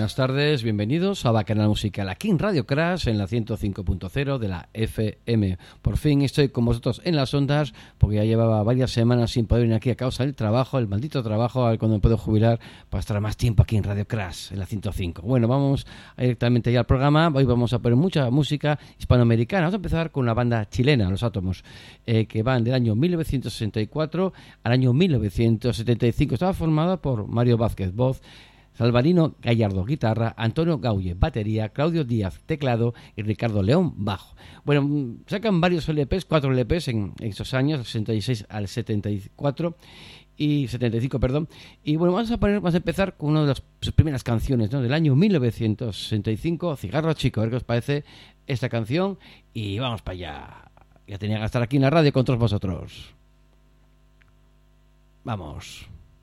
buenas tardes, bienvenidos a Bacanal Musical, aquí en Radio Crash, en la 105.0 de la FM. Por fin estoy con vosotros en las ondas, porque ya llevaba varias semanas sin poder venir aquí a causa del trabajo, el maldito trabajo, a ver cuándo me puedo jubilar para estar más tiempo aquí en Radio Crash, en la 105. Bueno, vamos directamente ya al programa. Hoy vamos a poner mucha música hispanoamericana. Vamos a empezar con una banda chilena, Los Átomos, que van del año 1964 al año 1975. Estaba formada por Mario Vázquez, voz, Salvarino Gallardo, guitarra, Antonio Gaulle, batería, Claudio Díaz, teclado y Ricardo León, bajo. Bueno, sacan varios LPs, 4 LPs en esos años, 66 al 74 y 75, perdón. Y bueno, vamos a empezar con una de sus primeras canciones, ¿no? Del año 1965, Cigarro Chico. A ver qué os parece esta canción y vamos para allá. Ya tenía que estar aquí en la radio con todos vosotros. Vamos.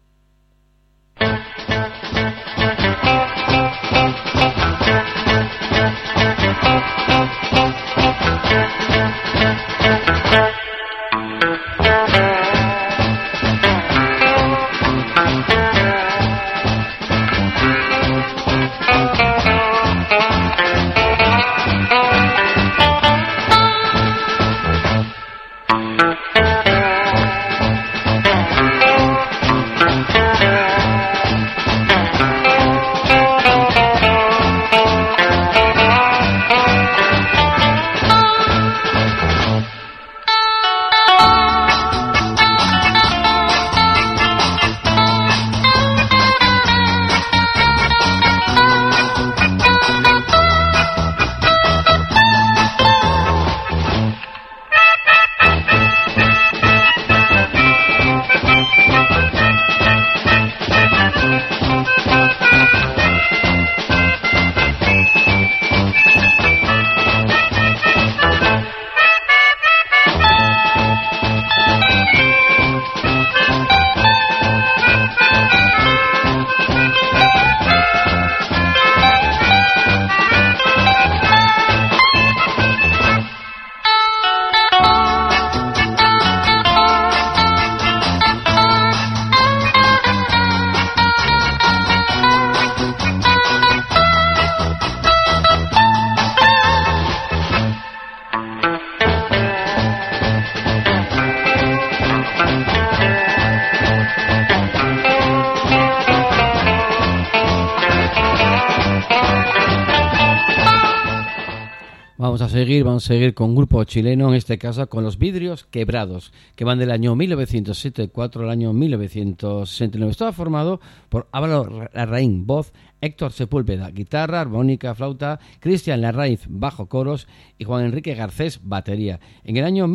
Vamos a seguir con un grupo chileno, en este caso con Los Vidrios Quebrados, que van del año 1974 al año 1969. Estaba formado por Álvaro Larraín, voz, Héctor Sepúlveda, guitarra, armónica, flauta, Cristian Larraíz, bajo, coros y Juan Enrique Garcés, batería. En el año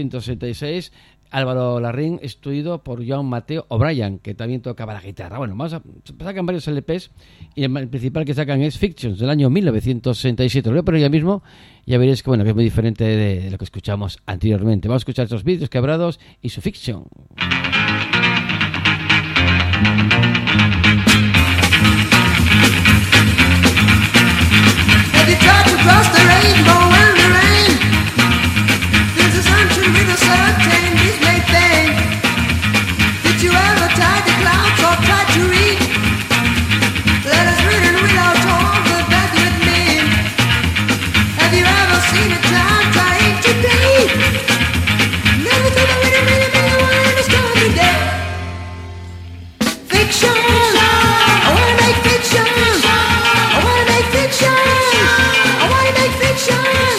1976, Álvaro Larraín es sustituido por Joan Mateo O'Brien, que también tocaba la guitarra. Bueno, sacan varios LPs y el principal que sacan es Fictions, del año 1967. Lo voy a poner ya mismo, ya veréis que, que es muy diferente de lo que escuchamos anteriormente. Vamos a escuchar estos Vidrios Quebrados y su Fiction. Have you tried to cross the rainbow in the rain? There's a sunshine with a certain dismay thing. Did you ever tie the clouds or try to read? Let us read it without all the bad with me. Have you ever seen a child trying to be? Never thought I really wanna start today. Fiction, I wanna make fiction. I wanna make fiction. I wanna make fiction.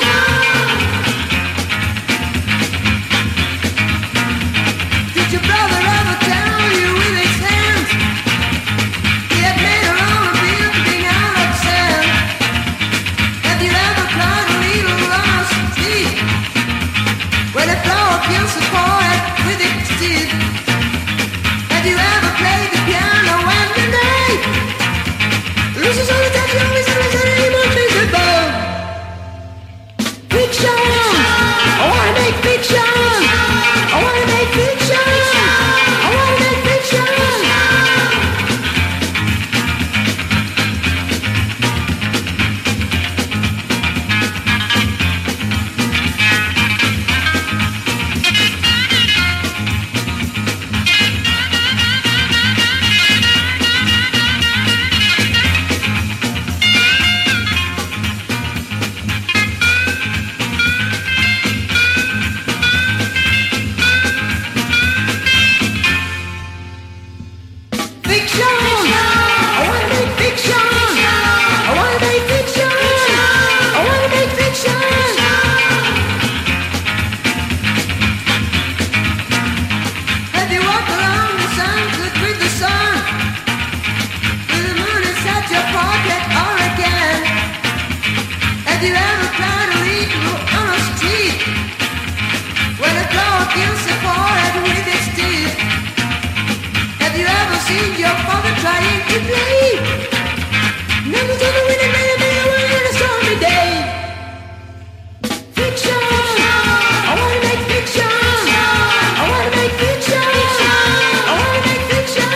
fiction. I wanna make fiction. I wanna make fiction. I wanna make fiction.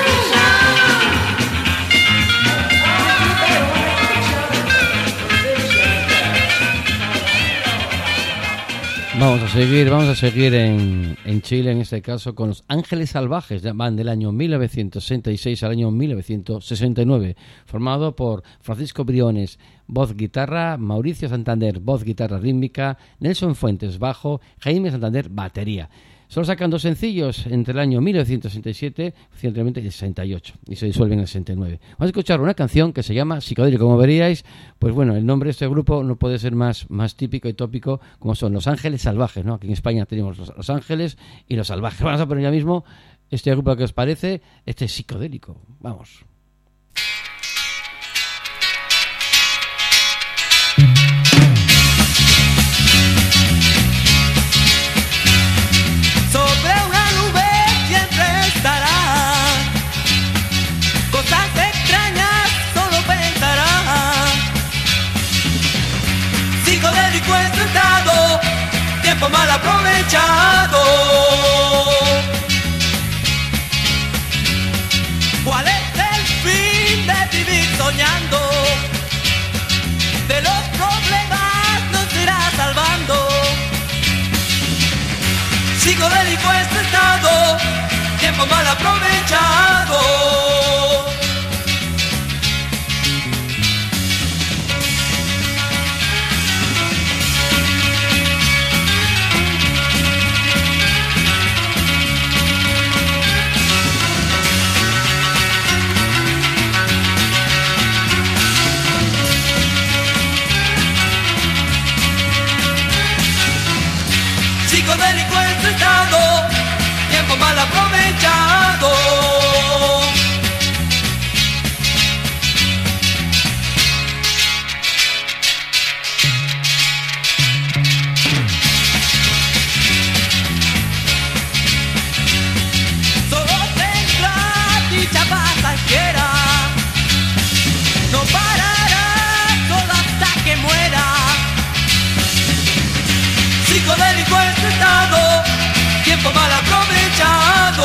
Vamos a seguir en Chile, en este caso, con Los Ángeles Salvajes. Van del año 1966 al año 1969, formado por Francisco Briones, voz guitarra, Mauricio Santander, voz guitarra rítmica, Nelson Fuentes, bajo, Jaime Santander, batería. Solo sacan 2 sencillos entre el año 1967 recientemente el 68 y se disuelven en el 69. Vamos a escuchar una canción que se llama Psicodélico. Como veríais, pues bueno, el nombre de este grupo no puede ser más típico y tópico, como son Los Ángeles Salvajes, ¿no? Aquí en España tenemos Los Ángeles y Los Salvajes. Vamos a poner ya mismo este grupo que os parece, este Psicodélico. Vamos. Sobre una nube siempre estará, cosas extrañas solo pensará. Psicodélico en su estado, tiempo mal aprovechado. ¿Cuál es el fin de vivir soñando? De los problemas nos irá salvando. Psicodélico este estado, tiempo mal aprovechado. Psicodélico en su estado, tiempo mal aprovechado. Solo tendrá dicha pasajera, no parará solo hasta que muera. Psicodélico en su estado, tiempo mal aprovechado.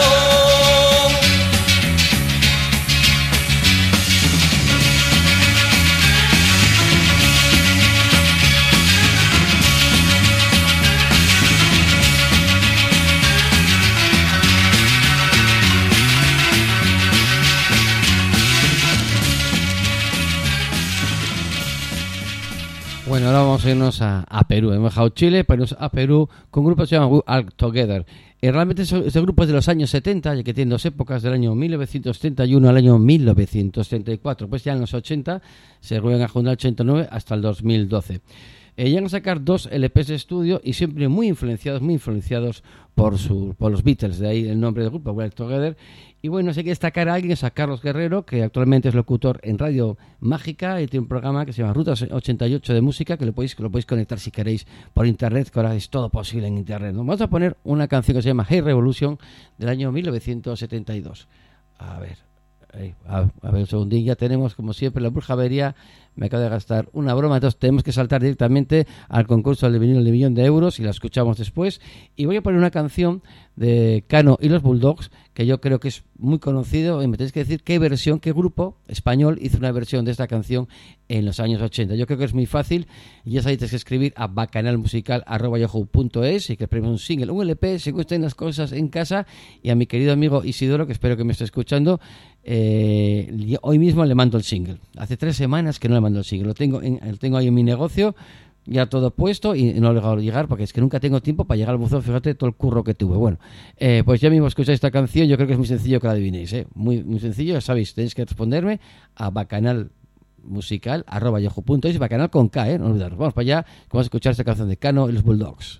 Bueno, ahora vamos a irnos a Perú. Hemos dejado Chile para irnos a Perú con un grupo que se llama We Are Together. Realmente este grupo es de los años 70, ya que tiene 2 épocas, del año 1931 al año 1934. Pues ya en los 80 se vuelven a juntar el 89 hasta el 2012. Llegan a sacar 2 LPs de estudio y siempre muy influenciados por los Beatles, de ahí el nombre del grupo, We Are Together. Y bueno, sé que destacar a alguien, es a Carlos Guerrero, que actualmente es locutor en Radio Mágica y tiene un programa que se llama Ruta 88 de música, que lo podéis conectar si queréis por internet, que ahora es todo posible en internet, ¿no? Vamos a poner una canción que se llama Hey Revolution del año 1972. A ver un segundín, ya tenemos como siempre la brujavería. Me acabo de gastar una broma, entonces tenemos que saltar directamente al concurso del vinilo de €1.000.000 y la escuchamos después. Y voy a poner una canción de Cano y los Bulldogs, que yo creo que es muy conocido, y me tenéis que decir qué grupo español hizo una versión de esta canción en los años 80. Yo creo que es muy fácil, y ya sabéis, tenéis que escribir a bacanalmusical@yahoo.es y que premie un single, un LP, si gusten las cosas en casa. Y a mi querido amigo Isidoro, que espero que me esté escuchando, hoy mismo le mando el single. Hace 3 semanas que no le mando el single, lo tengo ahí en mi negocio, ya todo puesto, y no he llegado a llegar porque es que nunca tengo tiempo para llegar al buzón. Fíjate todo el curro que tuve. Bueno, pues ya mismo escucháis esta canción. Yo creo que es muy sencillo que la adivinéis, muy, muy sencillo. Ya sabéis, tenéis que responderme a bacanalmusical@yahoo.es, bacanal con K, no olvidaros. Vamos para allá, vamos a escuchar esta canción de Cano y los Bulldogs.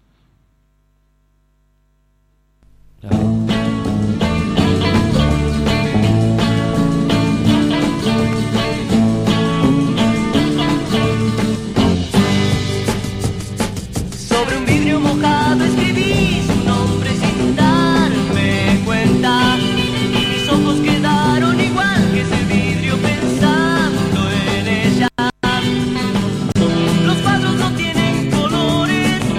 Sobre un vidrio mojado escribí su nombre sin darme cuenta, y mis ojos quedaron igual que ese vidrio pensando en ella. Los cuadros no tienen colores,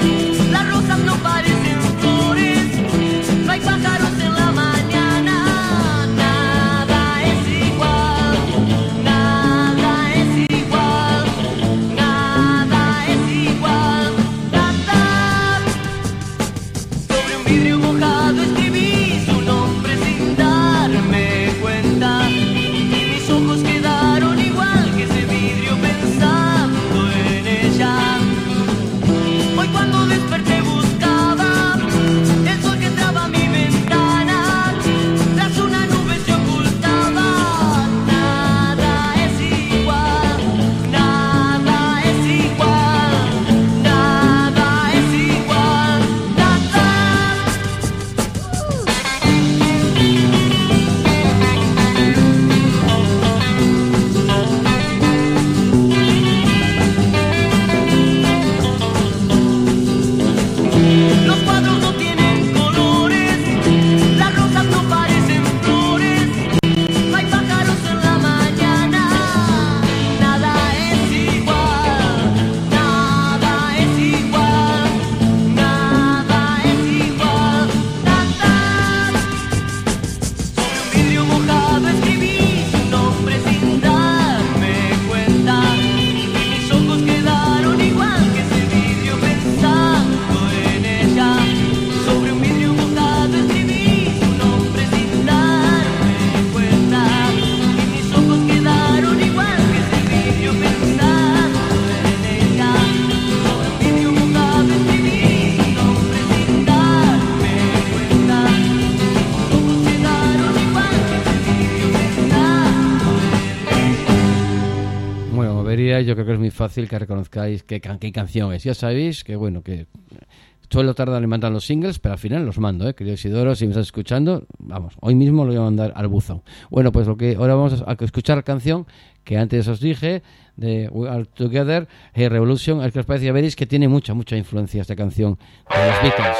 memoria, yo creo que es muy fácil que reconozcáis qué canción es. Ya sabéis que, bueno, que suelo tardar en mandar los singles, pero al final los mando, querido Isidoro, si me estás escuchando, vamos, hoy mismo lo voy a mandar al buzón. Bueno, pues ahora vamos a escuchar la canción que antes os dije, de We Are Together, Hey Revolution. Es que os parece, ya veréis que tiene mucha influencia esta canción de los Beatles.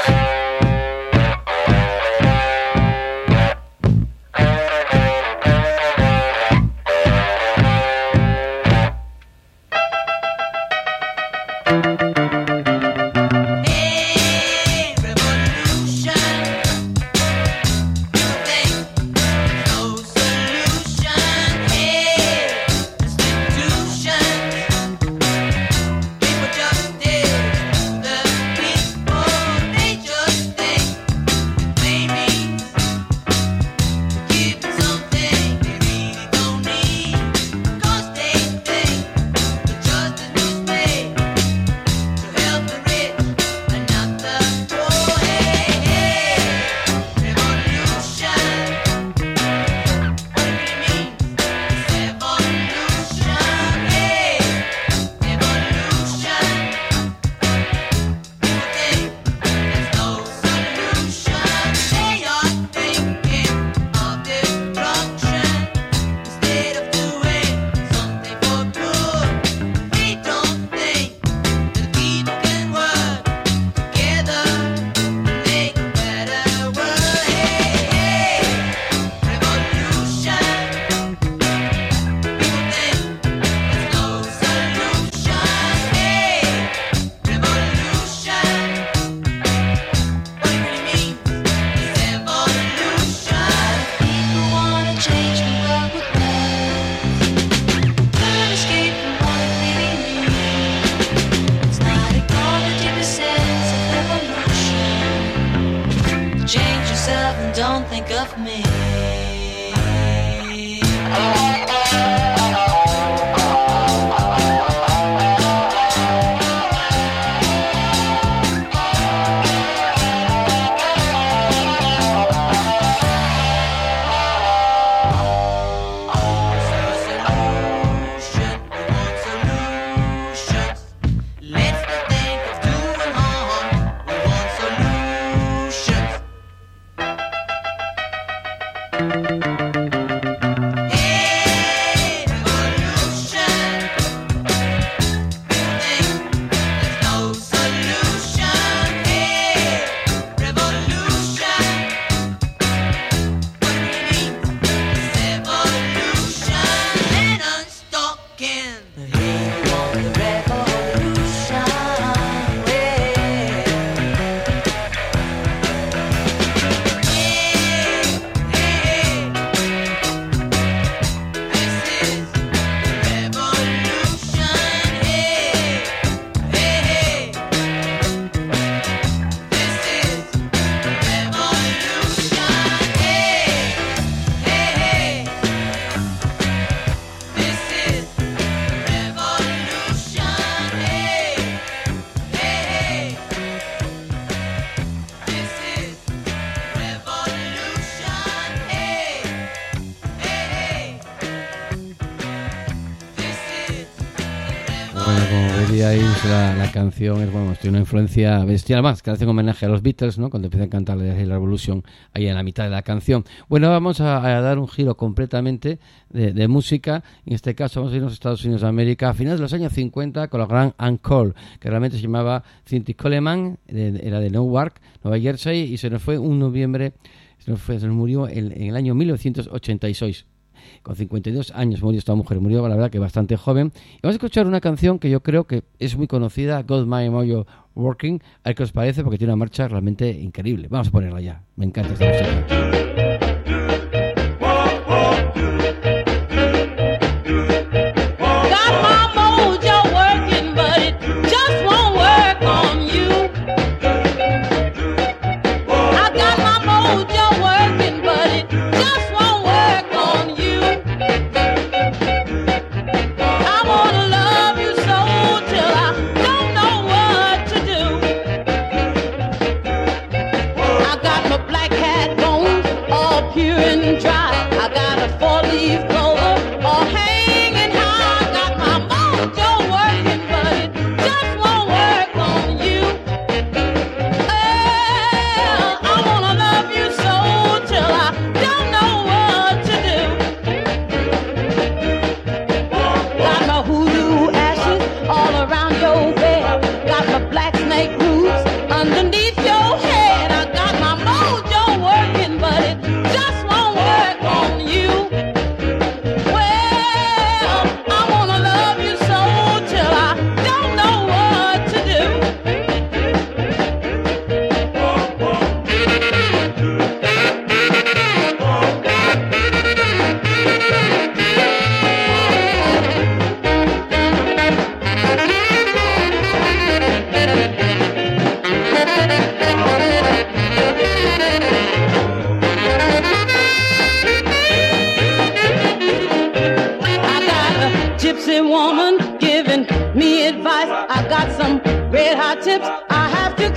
La canción es, bueno, tiene una influencia bestial, más que hace un homenaje a los Beatles, ¿no? Cuando empiezan a cantar la Revolution ahí en la mitad de la canción. Bueno, vamos a dar un giro completamente de música. En este caso vamos a irnos a Estados Unidos de América a finales de los años 50 con la gran Ann Cole, que realmente se llamaba Cynthia Coleman, era de Newark, Nueva Jersey, y se nos fue un noviembre, se nos murió en el año 1986. Con 52 años murió esta mujer, murió la verdad que bastante joven. Y vamos a escuchar una canción que yo creo que es muy conocida, Got My Mojo Working. A ver qué os parece, porque tiene una marcha realmente increíble. Vamos a ponerla ya, me encanta esta música. Black cat bones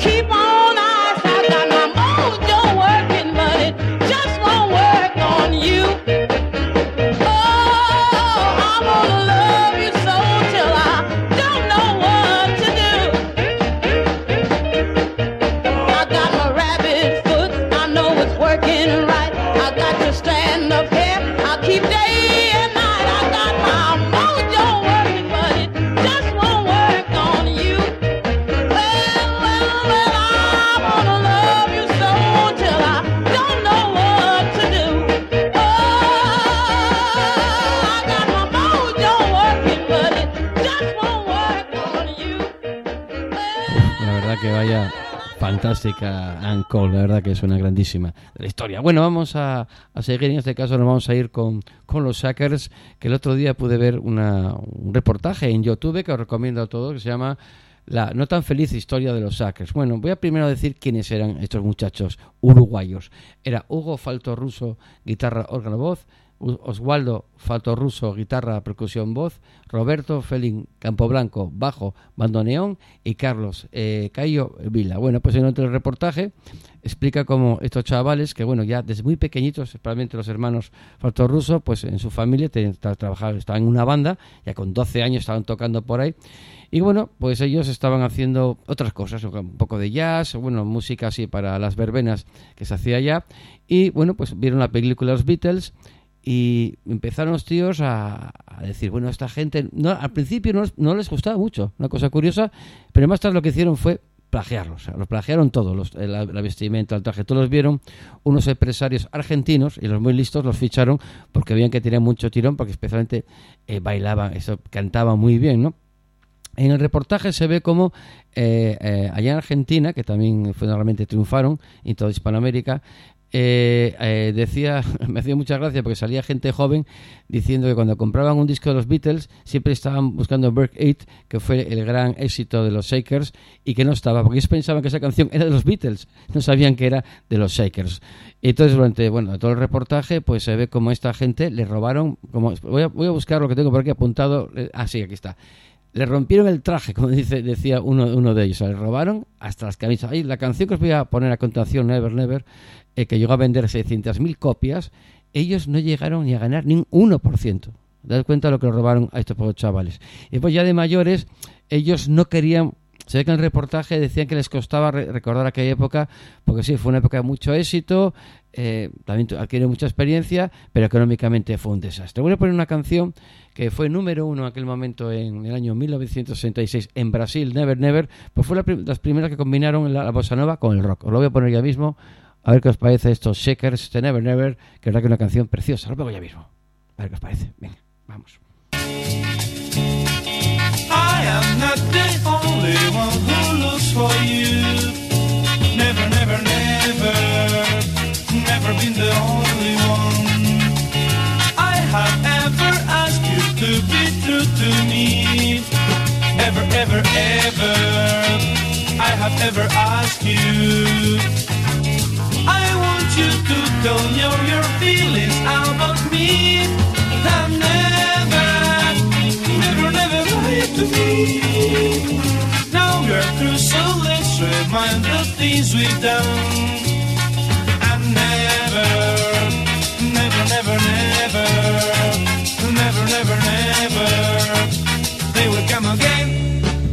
keep on, I got my mojo working, but it just won't work on you. Oh, I'm gonna love you so till I don't know what to do. I got my rabbit foot, I know it's working right. I got your stand up here, I'll keep day and night. I got my mojo working, but it just won't work on you. Well, I wanna love you so till I don't know what to do. Oh, I got my mojo working, but it just won't work on you. La verdad que vaya fantástica Ann Cole, la verdad que es una grandísima de la historia. Bueno, vamos a seguir, en este caso nos vamos a ir con los Shackers, que el otro día pude ver un reportaje en YouTube que os recomiendo a todos, que se llama La no tan feliz historia de los Shackers. Bueno, voy a primero decir quiénes eran estos muchachos uruguayos. Era Hugo Faltorruso, guitarra, órgano, voz; Oswaldo Faltorruso, guitarra, percusión, voz; Roberto Felín Campoblanco, bajo, bandoneón; y Carlos Cayo Vila. Bueno, pues en otro reportaje explica cómo estos chavales, que bueno, ya desde muy pequeñitos, especialmente los hermanos Faltorruso, pues en su familia estaban en una banda, ya con 12 años estaban tocando por ahí. Y bueno, pues ellos estaban haciendo otras cosas, un poco de jazz, bueno, música así para las verbenas que se hacía allá. Y bueno, pues vieron la película Los Beatles y empezaron los tíos a decir, bueno, esta gente al principio no les gustaba mucho, una cosa curiosa, pero más tarde lo que hicieron fue plagiarlos, o sea, los plagiaron todos, la vestimenta, el traje, todos los vieron unos empresarios argentinos y los muy listos los ficharon porque veían que tenían mucho tirón, porque especialmente bailaban, cantaban muy bien, ¿no? En el reportaje se ve como allá en Argentina, que también realmente triunfaron en toda Hispanoamérica, decía, me hacía mucha gracia porque salía gente joven diciendo que cuando compraban un disco de los Beatles siempre estaban buscando Berk 8, que fue el gran éxito de los Shakers, y que no estaba, porque ellos pensaban que esa canción era de los Beatles, no sabían que era de los Shakers. Y entonces durante todo el reportaje pues se ve como esta gente le robaron, como voy a buscar lo que tengo por aquí apuntado. Sí, aquí está. Le rompieron el traje, como decía uno de ellos. O sea, le robaron hasta las camisas. Ahí, la canción que os voy a poner a continuación, Never Never, que llegó a vender 600.000 copias, ellos no llegaron ni a ganar ni un 1%. ¿Dad cuenta de lo que le robaron a estos pobres chavales? Y pues ya de mayores, ellos no querían... Se ve que en el reportaje decían que les costaba recordar aquella época, porque sí, fue una época de mucho éxito, también adquirió mucha experiencia, pero económicamente fue un desastre. Voy a poner una canción que fue número 1 en aquel momento, en el año 1966, en Brasil, Never Never, pues fue las primeras que combinaron la bossa nova con el rock. Os lo voy a poner ya mismo, a ver qué os parece estos Shakers de Never Never, que es verdad que es una canción preciosa. Lo pongo ya mismo, a ver qué os parece. Venga, vamos. I am not the only one who looks for you. Never, never, never, never been the only one. I have ever asked you to be true to me. Ever, ever, ever, I have ever asked you. I want you to tell me all your feelings about me. I've never lied to me. Now we're through, so let's remind the things we've done. And never, never, never, never, never, never, they will come again.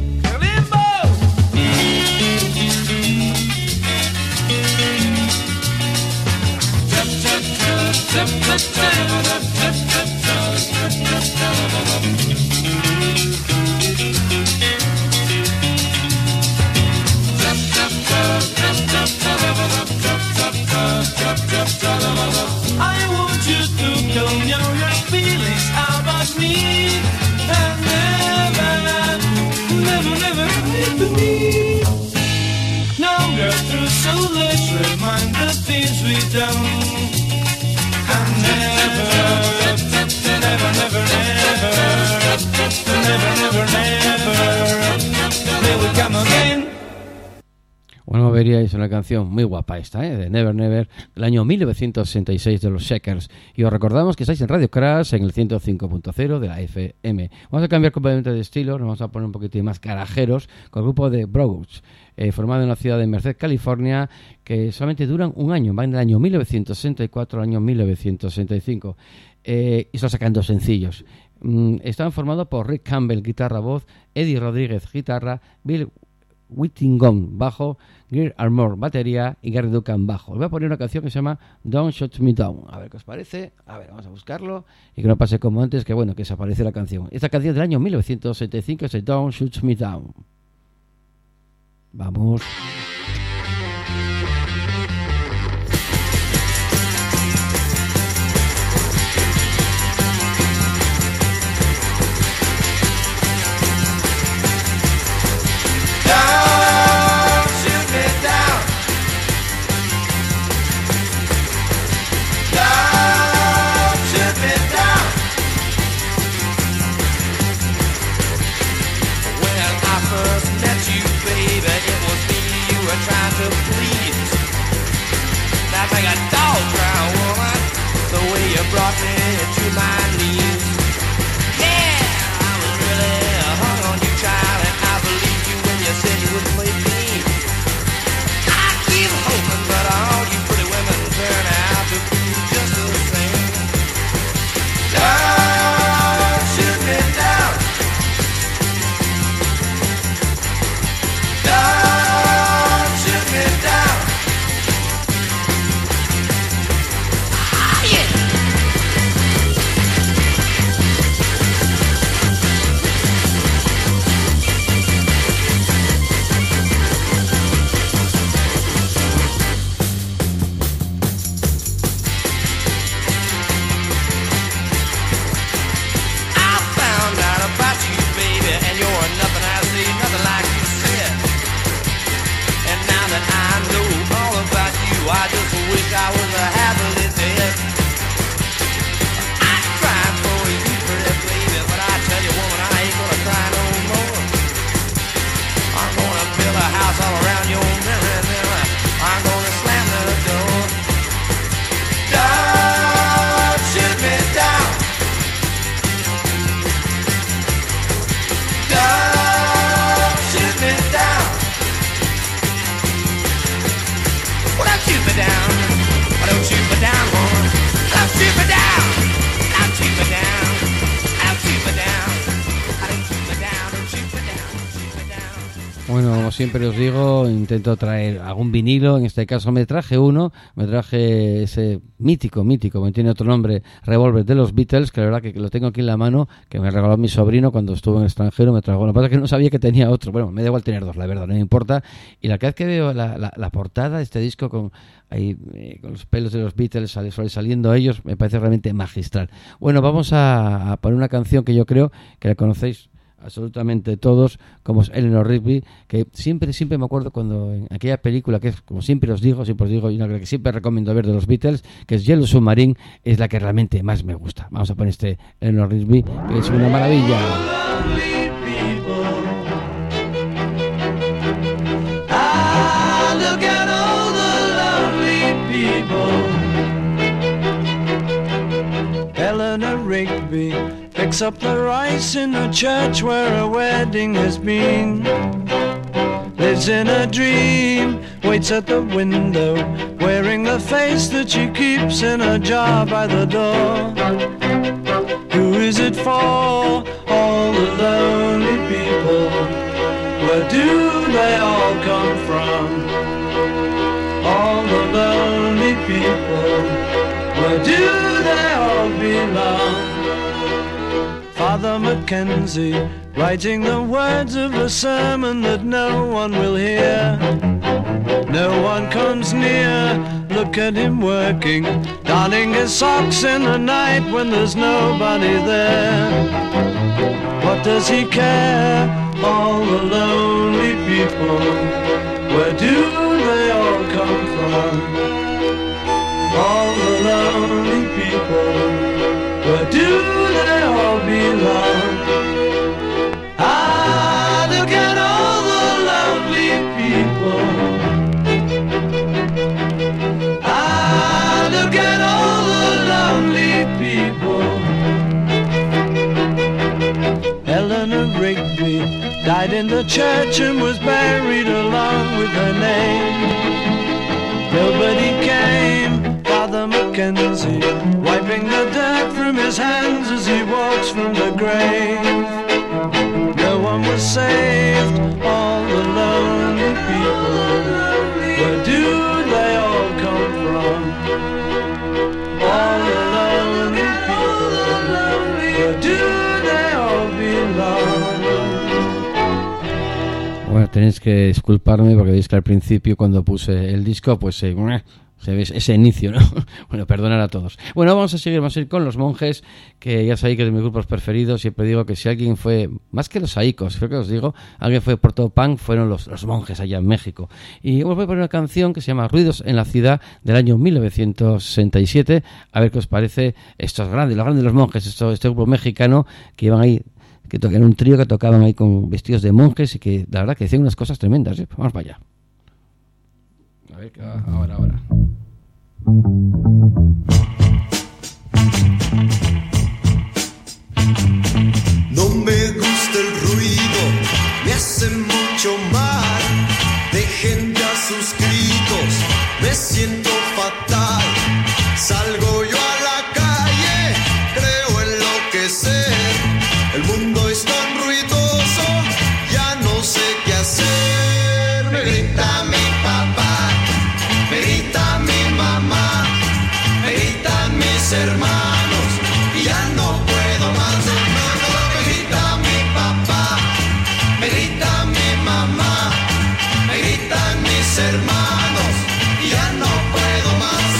I want you to tell me all your feelings about me. And never, never, never lie to me. Now we're through, so let's remind the things we've done. And never, never, never, never, never, never, never, they will come again. Bueno, veríais una canción muy guapa esta, de Never Never, del año 1966 de los Shakers. Y os recordamos que estáis en Radio Crash, en el 105.0 de la FM. Vamos a cambiar completamente de estilo, nos vamos a poner un poquitín más carajeros con el grupo de Browns, formado en la ciudad de Merced, California, que solamente duran un año, van del año 1964 al año 1965. Y solo sacan 2 sencillos. Están formados por Rick Campbell, guitarra, voz, Eddie Rodríguez, guitarra, Bill Whittingham, bajo, Gear Armour, batería y Gary Duncan, bajo. Os voy a poner una canción que se llama Don't Shut Me Down. A ver qué os parece. A ver, vamos a buscarlo. Y que no pase como antes, que bueno, que se aparece la canción. Esta canción del año 1975 es Don't Shut Me Down. Vamos. Like a dog drown woman, the way you brought me to my knees. Yeah, I was really hung on you, child, and I believed you when you said you would play me. I keep hoping, but all you pretty women turn out to be just the same. Don't shoot me down. Don't shoot me down. I just wish I was happily dead. I cried for you, pretty baby, but I tell you, woman, I ain't gonna cry no more. I'm gonna build a house all around your mirror. I'm gonna slam the door. Don't shoot me down. Don't shoot me down. Don't shoot me down. Don't shoot me down, woman. Don't shoot me down. Don't shoot me down. Don't shoot me down. Don't shoot me down. Don't shoot me down. Don't shoot me down. Bueno, como siempre os digo, intento traer algún vinilo. En este caso me traje ese mítico, que tiene otro nombre, Revolver de los Beatles, que la verdad que lo tengo aquí en la mano, que me regaló mi sobrino cuando estuvo en el extranjero, me trajo. Lo que pasa es que no sabía que tenía otro. Bueno, me da igual tener 2, la verdad, no me importa. Y la vez que veo la portada de este disco con los pelos de los Beatles saliendo ellos, me parece realmente magistral. Bueno, vamos a poner una canción que yo creo que la conocéis absolutamente todos, como es Eleanor Rigby, que siempre me acuerdo cuando en aquella película, que es como siempre os digo, y una que siempre recomiendo ver de los Beatles, que es Yellow Submarine, es la que realmente más me gusta. Vamos a poner este Eleanor Rigby, que es una maravilla. Eleanor Rigby picks up the rice in a church where a wedding has been. Lives in a dream, waits at the window, wearing the face that she keeps in a jar by the door. Who is it for? All the lonely people. Where do they all come from? All the lonely people. Where do they all belong? Father Mackenzie, writing the words of a sermon that no one will hear. No one comes near, look at him working, darning his socks in the night when there's nobody there. What does he care? All the lonely people, where do they all come from? All the lonely people, where do they all belong? Ah, look at all the lovely people. church and was buried along with her name. Nobody came, Father Mackenzie, wiping the dirt from his hands as he walks from the grave. No one was saved, all the lonely people. Where do they all come from? All the lonely people. Where do they all belong? Bueno, tenéis que disculparme porque veis que al principio cuando puse el disco pues se ve ese inicio, ¿no? Bueno, perdonar a todos. Bueno, vamos a ir con Los Monjes, que ya sabéis que es de mis grupos preferidos. Siempre digo que si alguien fue, más que los Saicos, creo que os digo, alguien fue protopunk, fueron los Monjes allá en México. Y os voy a poner una canción que se llama Ruidos en la Ciudad, del año 1967. A ver qué os parece estos grandes, los grandes Los Monjes, este grupo mexicano que iban ahí, que eran un trío que tocaban ahí con vestidos de monjes y que la verdad que hacían unas cosas tremendas, ¿eh? Vamos para allá. A ver, ahora. No me gusta el ruido, me hace mucho mal. Dejen ya sus gritos, me siento fatal. Salgo yo a la calle, creo enloquecer. El mundo es tan ruidoso, ya no sé qué hacer. Me grita mi papá, me grita mi mamá, me gritan mis hermanos y ya no puedo más. Me grita mi papá, me grita mi mamá, me gritan mis hermanos y ya no puedo más.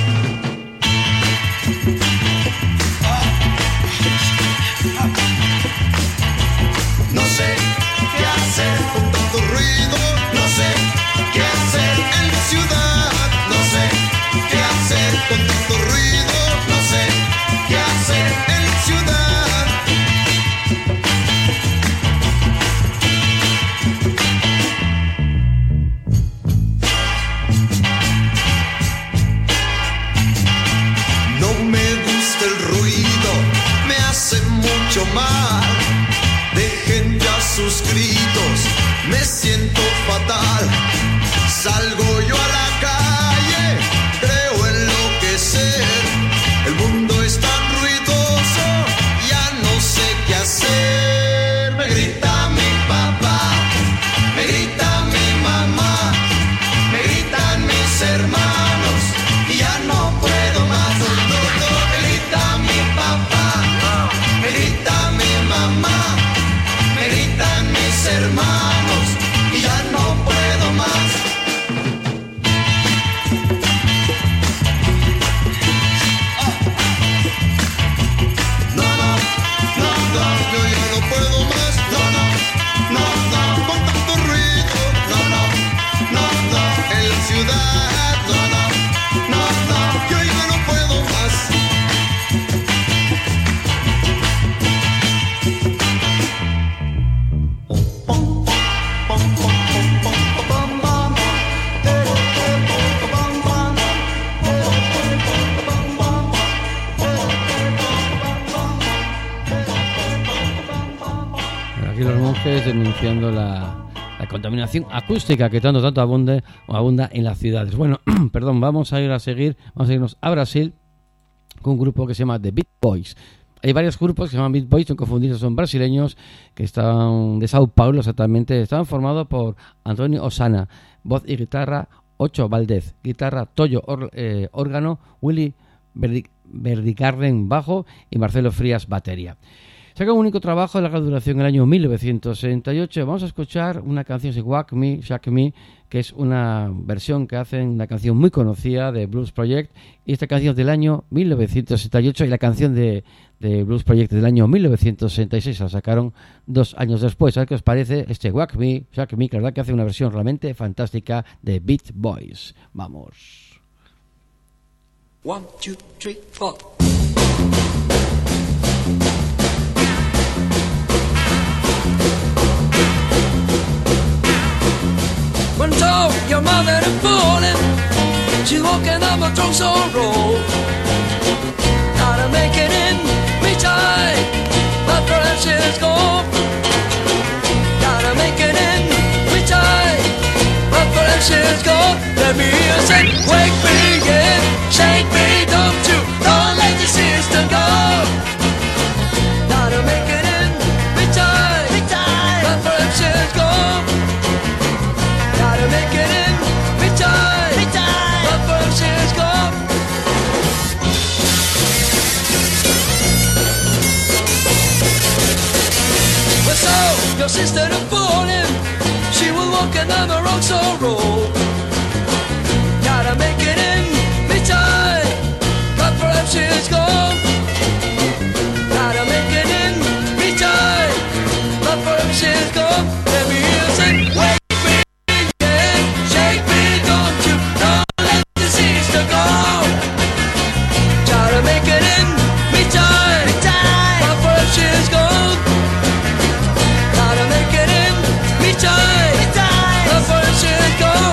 No sé qué hacer con tanto ruido, no sé qué hacer en la ciudad, no sé qué hacer con tanto ruido, no sé qué hacer en la ciudad. No me gusta el ruido, me hace mucho mal. Dejen ya sus gritos, me siento fatal. Salgo yo a la calle, creo enloquecer. El mundo es tan ruidoso, ya no sé qué hacer. Me grita mi papá, me grita mi mamá, me gritan mis hermanos y ya no puedo más. Me grita mi papá, me grita mi mamá, me gritan mis hermanos y ya no puedo más. Yo ya no puedo más. No, con tanto ruido. No, en la ciudad. No, yo ya no puedo más. Aquí Los Monjes denunciando la contaminación acústica que tanto abunda en las ciudades. Bueno, perdón, vamos a irnos a Brasil con un grupo que se llama The Beat Boys. Hay varios grupos que se llaman Beat Boys, no confundirse, son brasileños que están de Sao Paulo exactamente. Estaban formados por Antonio Osana, voz y guitarra, Ocho Valdez, guitarra, Toyo órgano, Willy Verdicarden bajo y Marcelo Frías batería. Saca un único trabajo de larga duración en el año 1968. Vamos a escuchar una canción de Whack Me, Shake Me, que es una versión que hacen, una canción muy conocida de Blues Project. Y esta canción del año 1968 y la canción de Blues Project del año 1966 la sacaron 2 años después. A ver qué os parece este Whack Me, Shake Me, que la verdad que hace una versión realmente fantástica de Beat Boys. Vamos. 1, 2, 3, 4. When told your mother to pull him, she's walking up a Troxel road. Gotta make it in, reach high, but perhaps she's gone. Gotta make it in. she's gone. Let me hear say, wake me in, shake me, don't you, don't let your sister go. Gotta make it in, be tight, but perhaps she's gone. Gotta make it in, be tight, but perhaps she's gone. But so, your sister to falling, she will walk another road so roll. Gotta make it in, be tight, but perhaps she's gone. Gotta make it in, be tight, but perhaps she's gone. Let me hear you say, wake me, yeah, shake me, don't you, don't let the sister go. Gotta make it in, be tight, but perhaps she's gone. Gotta make it in, be tight, but perhaps she's gone.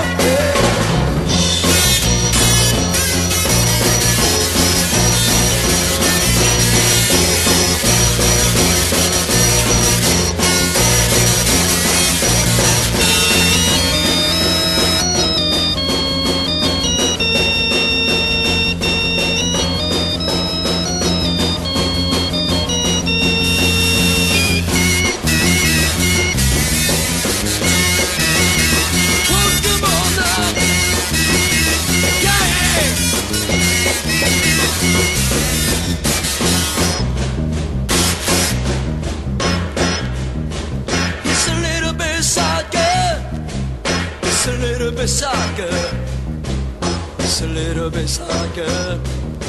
It's a little bit soccer. It's a little bit soccer. It's a little bit soccer.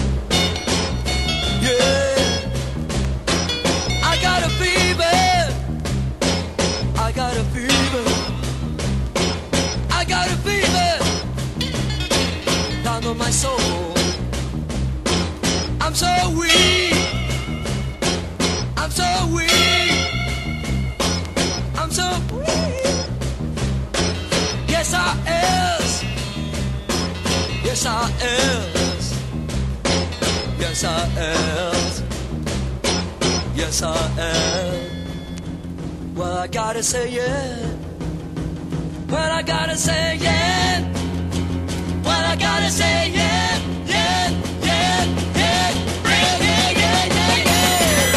Yeah. I got a fever. I got a fever. I got a fever down on my soul. I'm so weak. I'm so weak. I'm so weak. Yes, I is. Yes, I is. Yes, I is. Yes, I am. Well, I gotta say yeah. Well, I gotta say yeah. Well, I gotta say yeah. Yeah, yeah, yeah, yeah, yeah, yeah, yeah, yeah.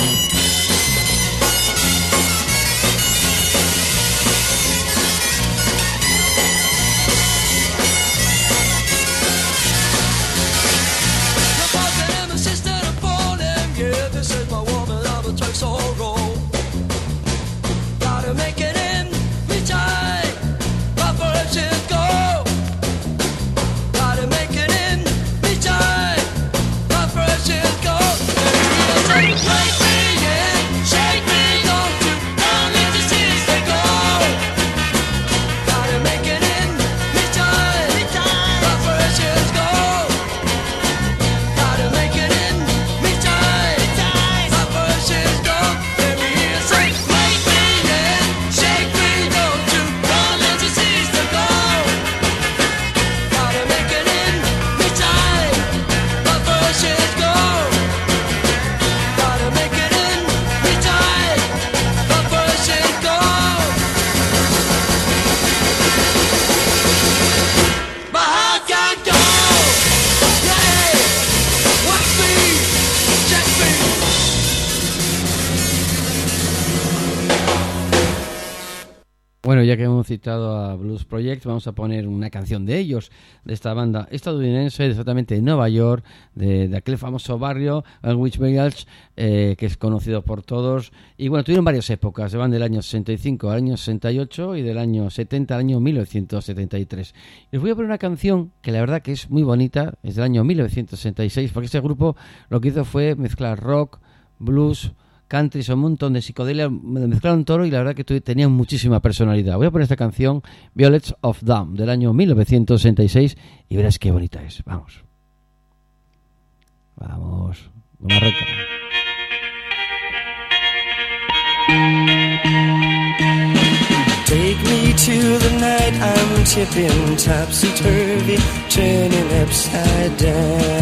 Your father and my sister are falling. Yeah, this is my woman. I'm a Turk sorrow. Gotta make it in, be tight, but perhaps she'll go. Gotta make it in, be tight, but perhaps she'll go. Wake me in, shake me, don't you, don't let the sister go. Gotta make it in, be tight, but perhaps she'll go. Gotta make it in, be tight, but perhaps she'll go. Let me hear you say, wake me in, shake me, don't you, don't let the sister go. Gotta make it in, be tight, but perhaps she'll go. Gotta make it in, be tight, but perhaps she'll go. My heart can't go. Yeah, watch me, check me. Bueno, ya que hemos citado a Blues Project, vamos a poner una canción de ellos, de esta banda estadounidense, exactamente de Nueva York, de aquel famoso barrio, Greenwich Village, que es conocido por todos. Y bueno, tuvieron varias épocas, se van del año 65 al año 68 y del año 70 al año 1973. Y os voy a poner una canción que la verdad que es muy bonita, es del año 1966, porque este grupo lo que hizo fue mezclar rock, blues, country, un montón de psicodelia, mezclaron todo y la verdad que tenían muchísima personalidad. Voy a poner esta canción, Violets of Dawn, del año 1966, y verás qué bonita es. Vamos. Vamos. Una reca. Take me to the night I'm tipping topsy-turvy, turning upside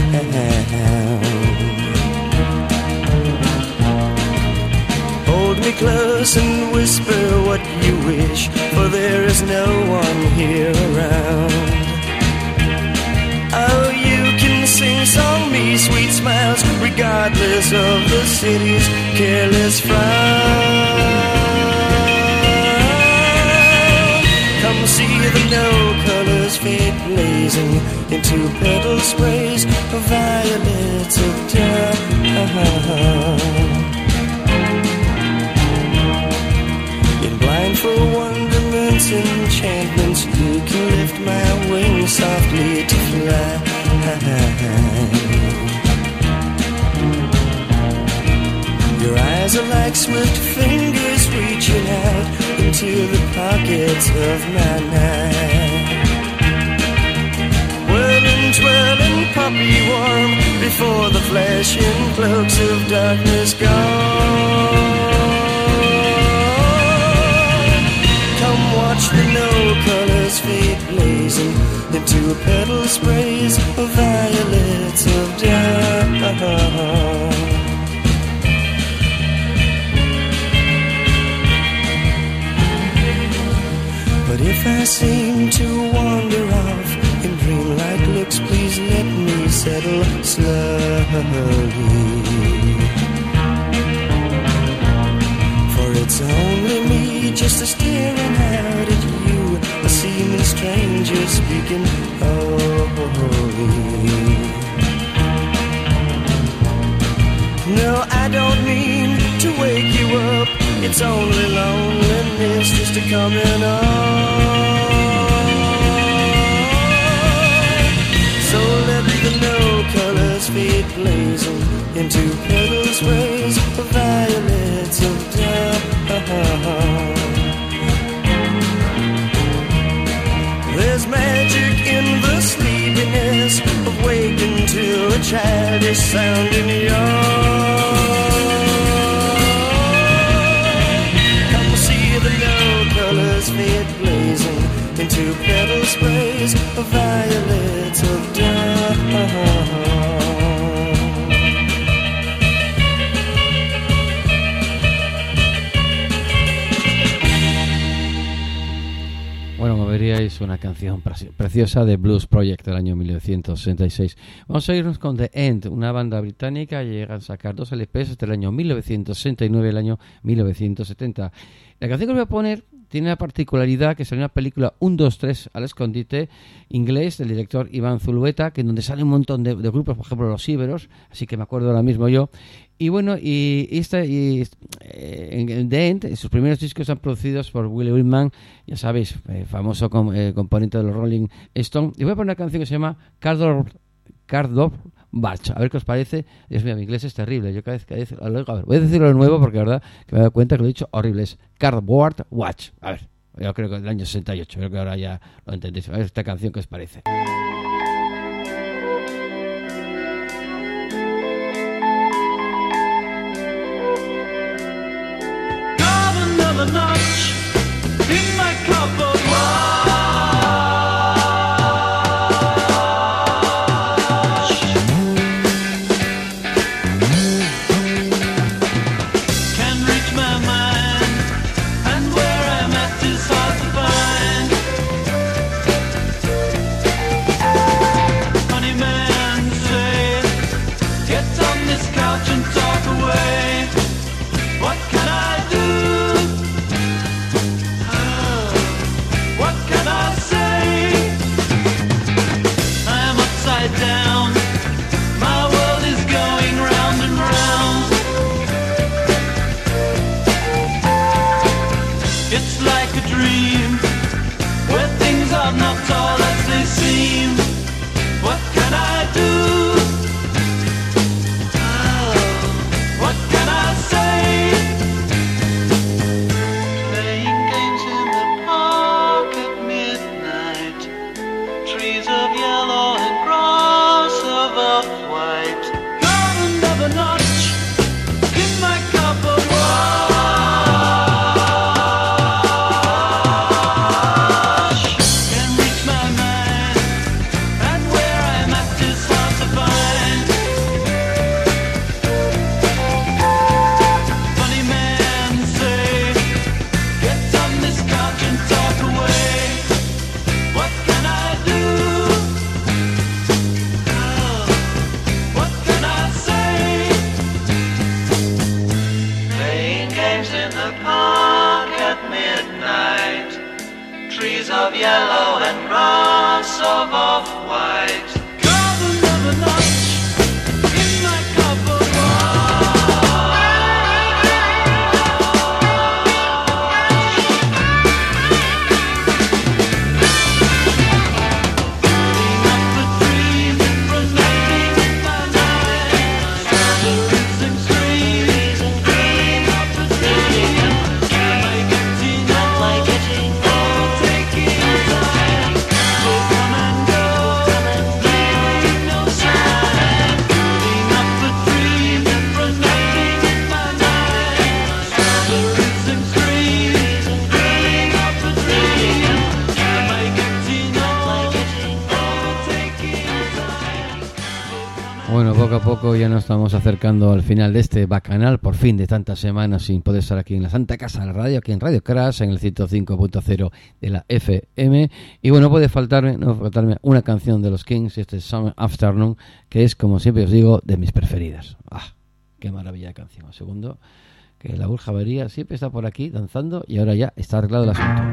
down. Hold me me close and whisper what you wish, for there is no one here around. Oh, you can sing song me sweet smiles, regardless of the city's careless frown. Come see the no-colors fade blazing into petal sprays of violets of dawn. In blindfold wonderments, enchantments, you can lift my wings softly to fly. Your eyes are like swift fingers reaching out into the pockets of my night. Whirling, twirling, puppy warm before the flashing cloaks of darkness gone. Come watch the no-colors fade blazing into petal sprays of violets of dawn. But if I seem to wander off in dreamlike looks, please let me settle slowly. For it's only me just staring out at you, a seeming stranger speaking holy. No, I don't mean to wake you up, it's only loneliness just a coming on. So let the no-colors fade blazing into petal sprays of violets of dawn. There's magic in the sleepiness of waking to a childish sound in your colors fade blazing into petal sprays of violets of dawn. Bueno, como veríais, una canción preciosa de Blues Project del año 1966. Vamos a irnos con The End, una banda británica. Llegan a sacar 2 LPs entre el año 1969 y el año 1970. La canción que os voy a poner tiene la particularidad que salió una película 1, 2, 3 al escondite inglés del director Iván Zulueta, que en donde sale un montón de grupos, por ejemplo Los Íberos, así que me acuerdo ahora mismo yo. Y bueno, en The End, sus primeros discos están producidos por Willie Whitman, ya sabéis, famoso componente de los Rolling Stones. Y voy a poner una canción que se llama Cardboard Watch. A ver qué os parece. Dios mío, mi inglés es terrible. Yo cada vez lo oigo, a ver, voy a decirlo de nuevo porque la verdad que me he dado cuenta que lo he dicho horrible. Es Cardboard Watch. A ver, yo creo que del año 68. Creo que ahora ya lo entendéis. A ver esta canción qué os parece. Another notch in my cupboard watch. Can reach my mind, and where I'm at is hard to find. Funny man say, get on this couch and talk away. What can I do? Down. My world is going round and round. It's like a dream where things are not all as they seem. What can I do? What can I say? Playing games in the park at midnight. Trees of yellow and off-white. Got another notch in my cupboard watch. Can reach my mind, and where I'm at is hard to find. Funny man say, of off-white. Carve another notch in my cup of Bueno, poco a poco ya nos estamos acercando al final de este bacanal, por fin, de tantas semanas sin poder estar aquí en la Santa Casa de la Radio, aquí en Radio Crash, en el 105.0 de la FM. Y bueno, puede faltarme una canción de los Kings, este Summer Afternoon, que es, como siempre os digo, de mis preferidas. ¡Ah! ¡Qué maravilla de canción! Un segundo, que la Burja Avería siempre está por aquí danzando y ahora ya está arreglado el asunto.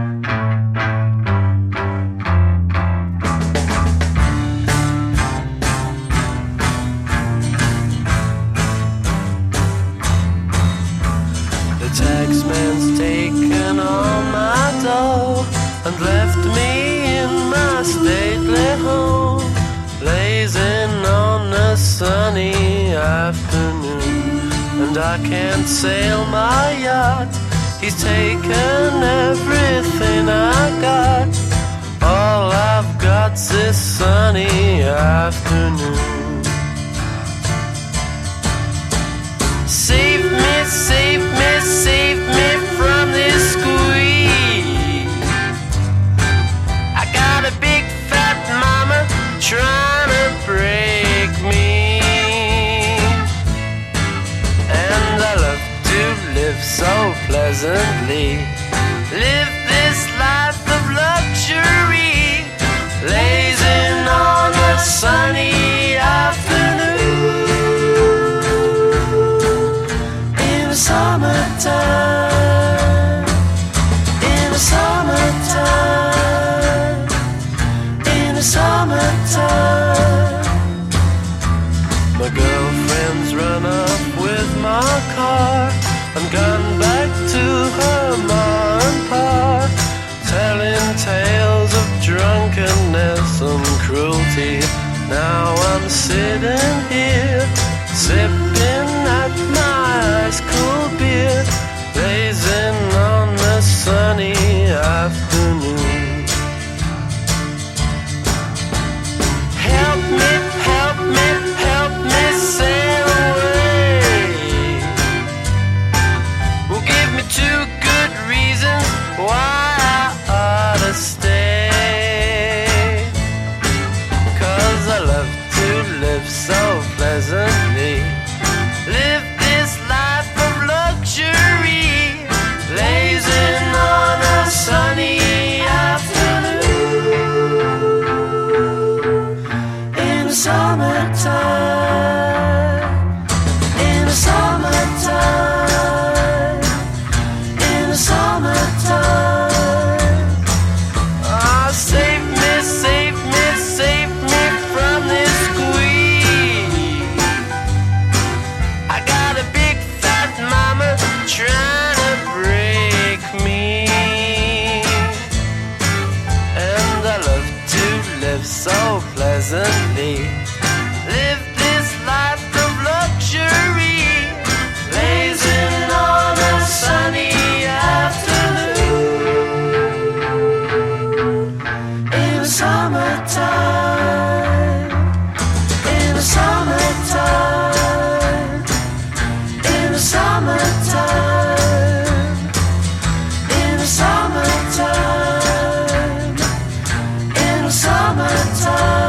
Taxman's taken all my dough and left me in my stately home, blazing on a sunny afternoon. And I can't sail my yacht, he's taken everything I got. All I've got's this sunny afternoon. Save me, save me, save me from this squeeze. I got a big fat mama trying to break me, and I love to live so pleasantly, live this life of luxury, blazing on a sunny afternoon. Summertime, in the summertime, in the summertime. My girlfriend's run off with my car and gone back to her ma and pa, telling tales of drunkenness and cruelty. Now I'm sitting here, sipping at my ice cold beer, blazing on a sunny afternoon. Help me, help me, help me sail away. Well, give me 2 good reasons why I ought to stay. 'Cause I love to live so pleasantly, live this life of luxury, blazing on a sunny afternoon. In the summertime, in the summertime, in the summertime. Oh, save me, save me, save me from this squeeze. I got a big fat mama trying to break me, and I love to live so pleasantly, live this life of luxury, blazing on a sunny afternoon. In the summertime, in the summertime, in the summertime, in the summertime, in the summertime.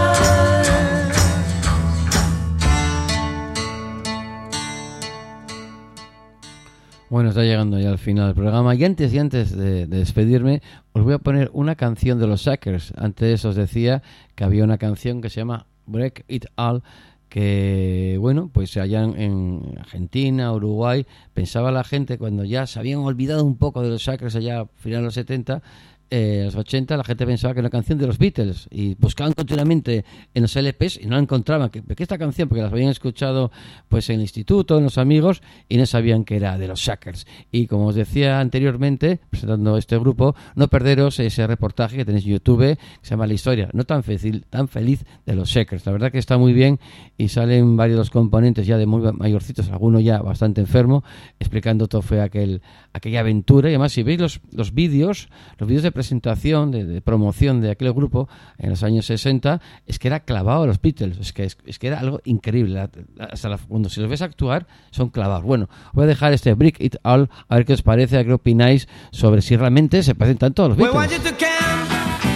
Bueno, está llegando ya al final del programa y antes de despedirme os voy a poner una canción de los Suckers. Antes os decía que había una canción que se llama Break It All, que bueno, pues allá en Argentina, Uruguay, pensaba la gente cuando ya se habían olvidado un poco de los Suckers allá a finales de los 70, los 80 la gente pensaba que era una canción de los Beatles y buscaban continuamente en los LPs y no la encontraban. ¿Qué esta canción? Porque las habían escuchado pues en el instituto, en los amigos, y no sabían que era de los Shackers. Y como os decía anteriormente, presentando este grupo, no perderos ese reportaje que tenéis en YouTube, que se llama La historia no tan feliz de los Shackers. La verdad que está muy bien y salen varios de los componentes ya de muy mayorcitos, alguno ya bastante enfermo, explicando todo fue aquella aventura. Y además, si veis los vídeos de presentación, de promoción de aquel grupo en los años 60, es que era clavado a los Beatles, es que era algo increíble. Cuando si los ves actuar, son clavados. Bueno, voy a dejar este Break It All, a ver qué os parece, a ver qué opináis sobre si realmente se parecen tanto a los Beatles. We want you to camp,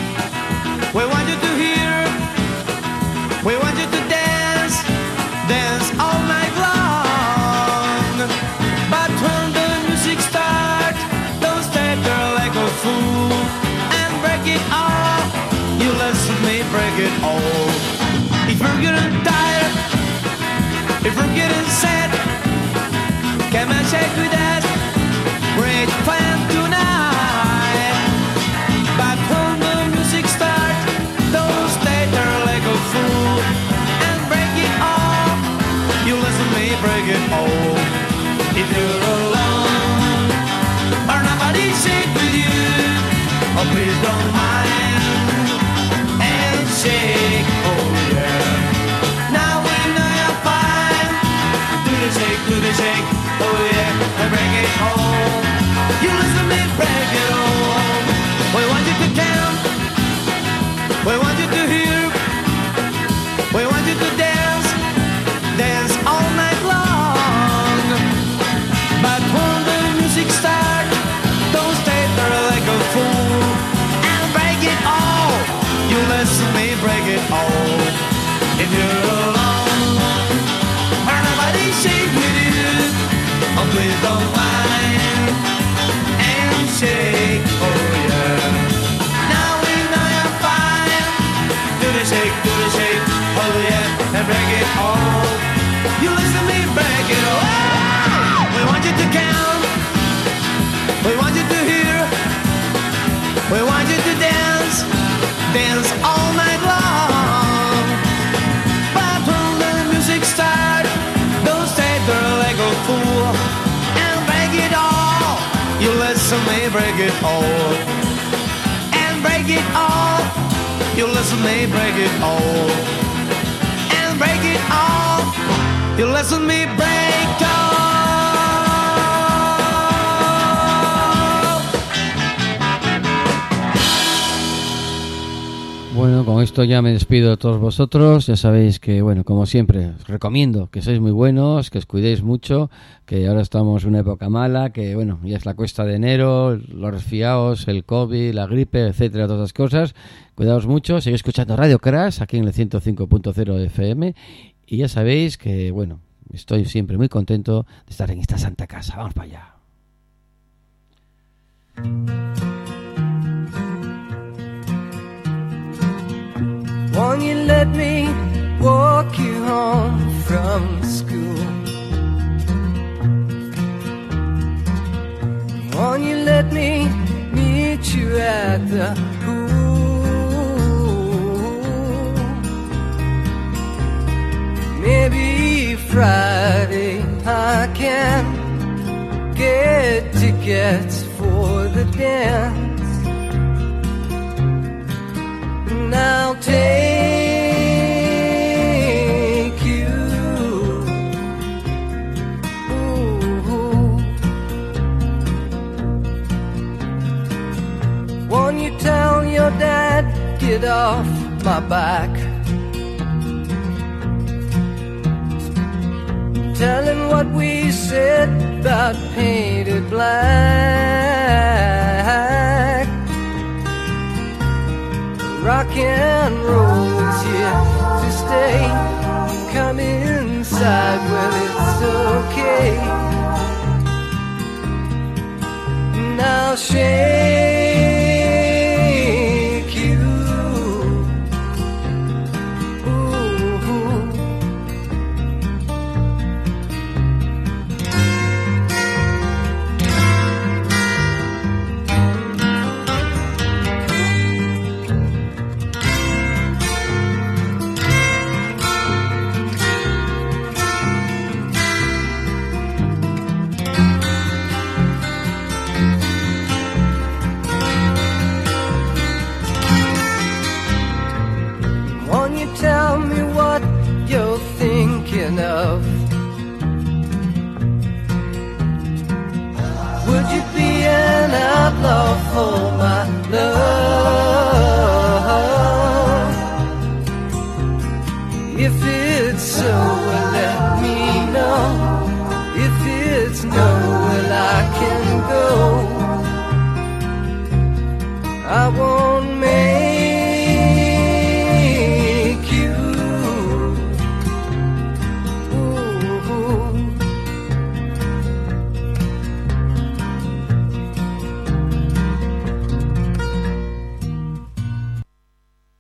we want you to hear, we want you to dance, dance all night long. But when the music starts, don't stay there like a fool and break it all. You listen to me break it all. If you're getting tired, if you're getting sad, come and shake with us. Great plan tonight. But when the music starts, don't stay there like a fool and break it all. You listen to me break it all. If you're alone or nobody shake with you, oh please don't mind and shake, oh yeah. Now we know you're fine. Do the shake, oh yeah, and break it home. You listen to me break it home. We want you to count, we want you to hear, we want you to dance, dance all night long. But when the music starts, don't stay there like a fool and break it all. You listen to me break it all. If you're alone or nobody shake with you, oh please don't mind and shake, oh yeah. Now we know you're fine. Do the shake, oh yeah, and break it all. You listen to me break it all. We want you to count, we want you to hear, we want you to dance, dance all night long. But when the music starts, don't stay there like a fool and break it all. You listen to me break it all and break it all. You listen to me break it all and break it all. You listen to me break all. Bueno, con esto ya me despido de todos vosotros. Ya sabéis que, bueno, como siempre, os recomiendo que sois muy buenos, que os cuidéis mucho, que ahora estamos en una época mala, que, bueno, ya es la cuesta de enero, los resfriados, el COVID, la gripe, etcétera, todas esas cosas. Cuidaos mucho, seguid escuchando Radio Crash aquí en el 105.0 FM y ya sabéis que, bueno, estoy siempre muy contento de estar en esta santa casa. Vamos para allá. Won't you let me walk you home from school? Won't you let me meet you at the pool? Maybe Friday I can get tickets for the dance. And I'll take you. Ooh. Won't you tell your dad, get off my back? Tell him what we said about painted black. Rock and roll is here to stay. Come inside, well it's okay. Now shake you. Ooh. you tell me what you're thinking of? Would you be an outlaw for my love? If it's so, well, let me know. If it's no,